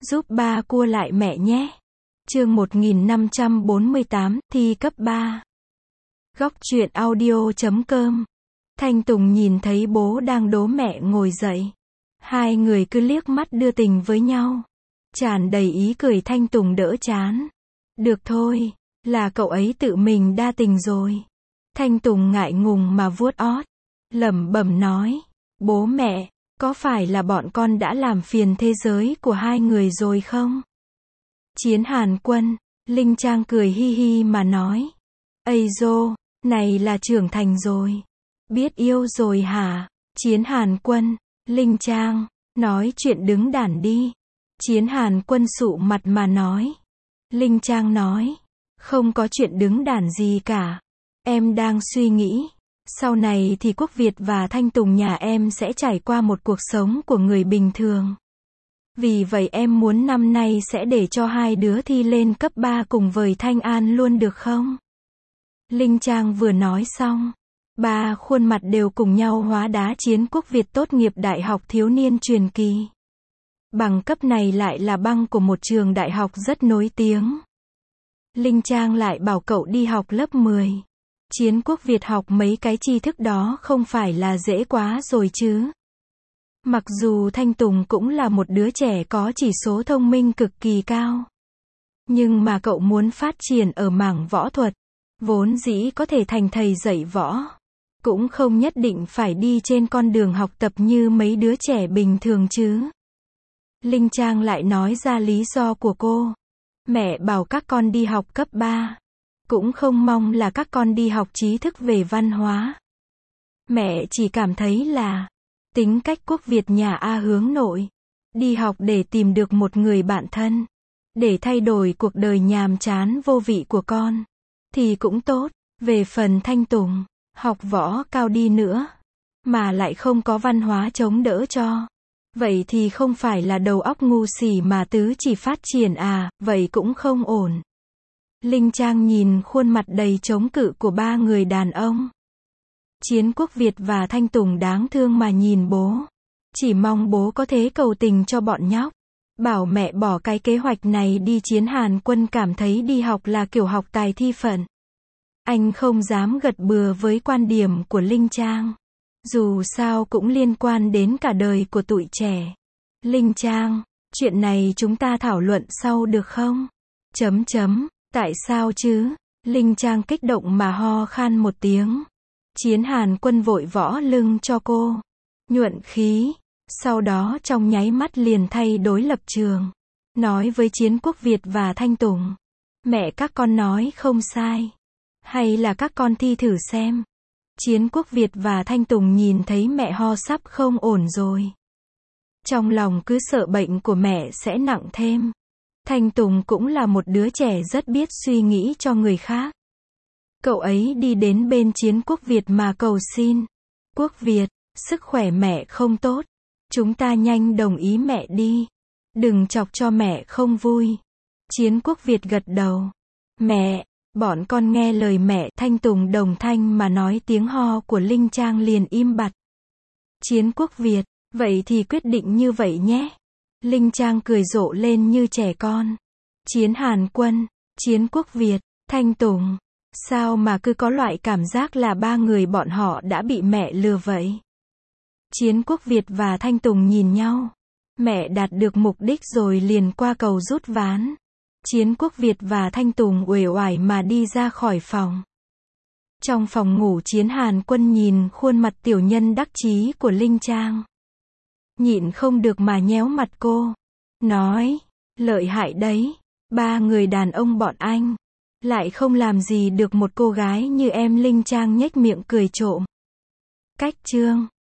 giúp ba cua lại mẹ nhé. Chương 1548, thi cấp 3. Góc truyện audio.com. Thanh Tùng nhìn thấy bố đang đố mẹ ngồi dậy. Hai người cứ liếc mắt đưa tình với nhau. Tràn đầy ý cười. Thanh Tùng đỡ chán. Được thôi, là cậu ấy tự mình đa tình rồi. Thanh Tùng ngại ngùng mà vuốt ót, lẩm bẩm nói, bố mẹ, có phải là bọn con đã làm phiền thế giới của hai người rồi không? Chiến Hàn Quân, Linh Trang cười hi hi mà nói, ây dô, này là trưởng thành rồi. Biết yêu rồi hả? Chiến Hàn Quân, Linh Trang, nói chuyện đứng đản đi. Chiến Hàn Quân sụ mặt mà nói. Linh Trang nói, không có chuyện đứng đản gì cả. Em đang suy nghĩ, sau này thì Quốc Việt và Thanh Tùng nhà em sẽ trải qua một cuộc sống của người bình thường. Vì vậy em muốn năm nay sẽ để cho hai đứa thi lên cấp 3 cùng với Thanh An luôn được không? Linh Trang vừa nói xong, ba khuôn mặt đều cùng nhau hóa đá. Chiến Quốc Việt tốt nghiệp đại học thiếu niên truyền kỳ. Bằng cấp này lại là bằng của một trường đại học rất nổi tiếng. Linh Trang lại bảo cậu đi học lớp 10. Chiến Quốc Việt học mấy cái tri thức đó không phải là dễ quá rồi chứ. Mặc dù Thanh Tùng cũng là một đứa trẻ có chỉ số thông minh cực kỳ cao. Nhưng mà cậu muốn phát triển ở mảng võ thuật. Vốn dĩ có thể thành thầy dạy võ. Cũng không nhất định phải đi trên con đường học tập như mấy đứa trẻ bình thường chứ. Linh Trang lại nói ra lý do của cô. Mẹ bảo các con đi học cấp 3. Cũng không mong là các con đi học trí thức về văn hóa. Mẹ chỉ cảm thấy là tính cách Quốc Việt nhà A hướng nội. Đi học để tìm được một người bạn thân. Để thay đổi cuộc đời nhàm chán vô vị của con. Thì cũng tốt. Về phần Thanh Tùng, học võ cao đi nữa. Mà lại không có văn hóa chống đỡ cho. Vậy thì không phải là đầu óc ngu xỉ mà tứ chỉ phát triển à, vậy cũng không ổn. Linh Trang nhìn khuôn mặt đầy chống cự của ba người đàn ông. Chiến Quốc Việt và Thanh Tùng đáng thương mà nhìn bố. Chỉ mong bố có thể cầu tình cho bọn nhóc. Bảo mẹ bỏ cái kế hoạch này đi. Chiến Hàn Quân cảm thấy đi học là kiểu học tài thi phận. Anh không dám gật bừa với quan điểm của Linh Trang. Dù sao cũng liên quan đến cả đời của tụi trẻ. Linh Trang, chuyện này chúng ta thảo luận sau được không? Tại sao chứ? Linh Trang kích động mà ho khan một tiếng. Chiến Hàn Quân vội võ lưng cho cô. Nhuận khí. Sau đó trong nháy mắt liền thay đổi lập trường. Nói với Chiến Quốc Việt và Thanh Tùng. Mẹ các con nói không sai. Hay là các con thi thử xem. Chiến Quốc Việt và Thanh Tùng nhìn thấy mẹ ho sắp không ổn rồi. Trong lòng cứ sợ bệnh của mẹ sẽ nặng thêm. Thanh Tùng cũng là một đứa trẻ rất biết suy nghĩ cho người khác. Cậu ấy đi đến bên Chiến Quốc Việt mà cầu xin. Quốc Việt, sức khỏe mẹ không tốt. Chúng ta nhanh đồng ý mẹ đi. Đừng chọc cho mẹ không vui. Chiến Quốc Việt gật đầu. Mẹ, bọn con nghe lời mẹ. Thanh Tùng đồng thanh mà nói. Tiếng ho của Linh Trang liền im bặt. Chiến Quốc Việt, vậy thì quyết định như vậy nhé. Linh Trang cười rộ lên như trẻ con. Chiến Hàn Quân, Chiến Quốc Việt, Thanh Tùng. Sao mà cứ có loại cảm giác là ba người bọn họ đã bị mẹ lừa vậy? Chiến Quốc Việt và Thanh Tùng nhìn nhau. Mẹ đạt được mục đích rồi liền qua cầu rút ván. Chiến Quốc Việt và Thanh Tùng uể oải mà đi ra khỏi phòng. Trong phòng ngủ Chiến Hàn Quân nhìn khuôn mặt tiểu nhân đắc chí của Linh Trang. Nhịn không được mà nhéo mặt cô. Nói, lợi hại đấy. Ba người đàn ông bọn anh. Lại không làm gì được một cô gái như em. Linh Trang nhếch miệng cười trộm. Cách chương.